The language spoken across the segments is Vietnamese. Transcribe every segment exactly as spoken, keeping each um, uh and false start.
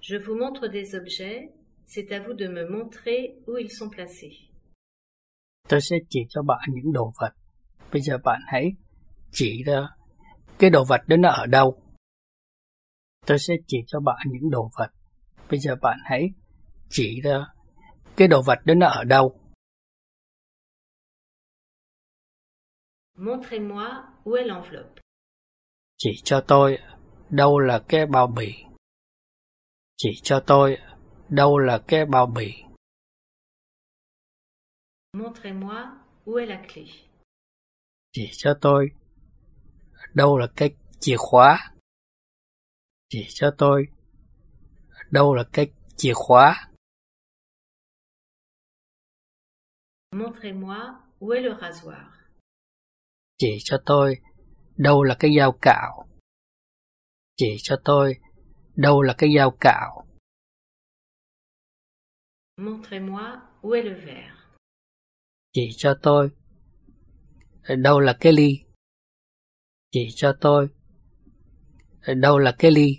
Je vous montre des objets, c'est à vous de me montrer où ils sont placés. Tôi sẽ chỉ cho bạn những đồ vật. Bây giờ bạn hãy chỉ ra cái đồ vật đó nó ở đâu. Tôi sẽ chỉ cho bạn những đồ vật. Bây giờ bạn hãy chỉ ra cái đồ vật đó nó ở đâu. Montrez-moi où est l'enveloppe. Chỉ cho tôi đâu là cái bao bì. Chỉ cho tôi đâu là cái bao bì. Montrez-moi où est la clé. Chỉ cho tôi đâu là cái chìa khóa. Chỉ cho tôi đâu là cái chìa khóa. Montrez-moi où est le rasoir. Chỉ cho tôi đâu là cái dao cạo. Chỉ cho tôi đâu là cái dao cạo. Montrez-moi où est le verre. Chỉ cho tôi đâu là cái ly. Chỉ cho tôi đâu là cái ly.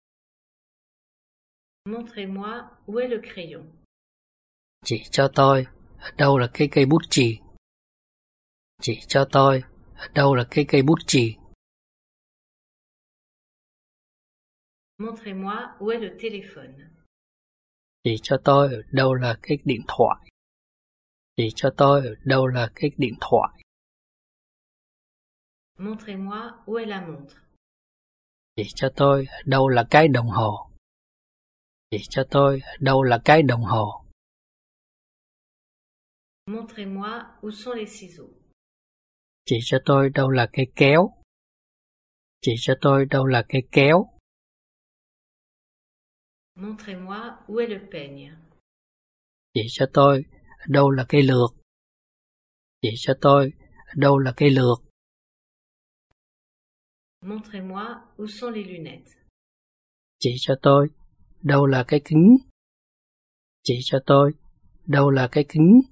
Montrez-moi où est le crayon. Chỉ cho tôi đâu là cái cây bút chì. Chỉ cho tôi đâu là cái cây bút chì. Montrez-moi où est le téléphone. Chỉ cho tôi đâu là cái điện thoại. Chỉ cho tôi đâu là cái điện thoại. Montrez-moi où est la montre. Chỉ cho tôi đâu là cái đồng hồ. Chỉ cho tôi đâu là cái đồng hồ. Montrez-moi où sont les ciseaux. Chỉ cho tôi đâu là cái kéo. Chỉ cho tôi đâu là cái kéo. Montrez-moi où est le peigne. Chỉ cho tôi đâu là cái lược. Chỉ cho tôi đâu là cái lược. Montrez-moi où sont les lunettes. Chỉ cho tôi đâu là cái kính. Chỉ cho tôi đâu là cái kính.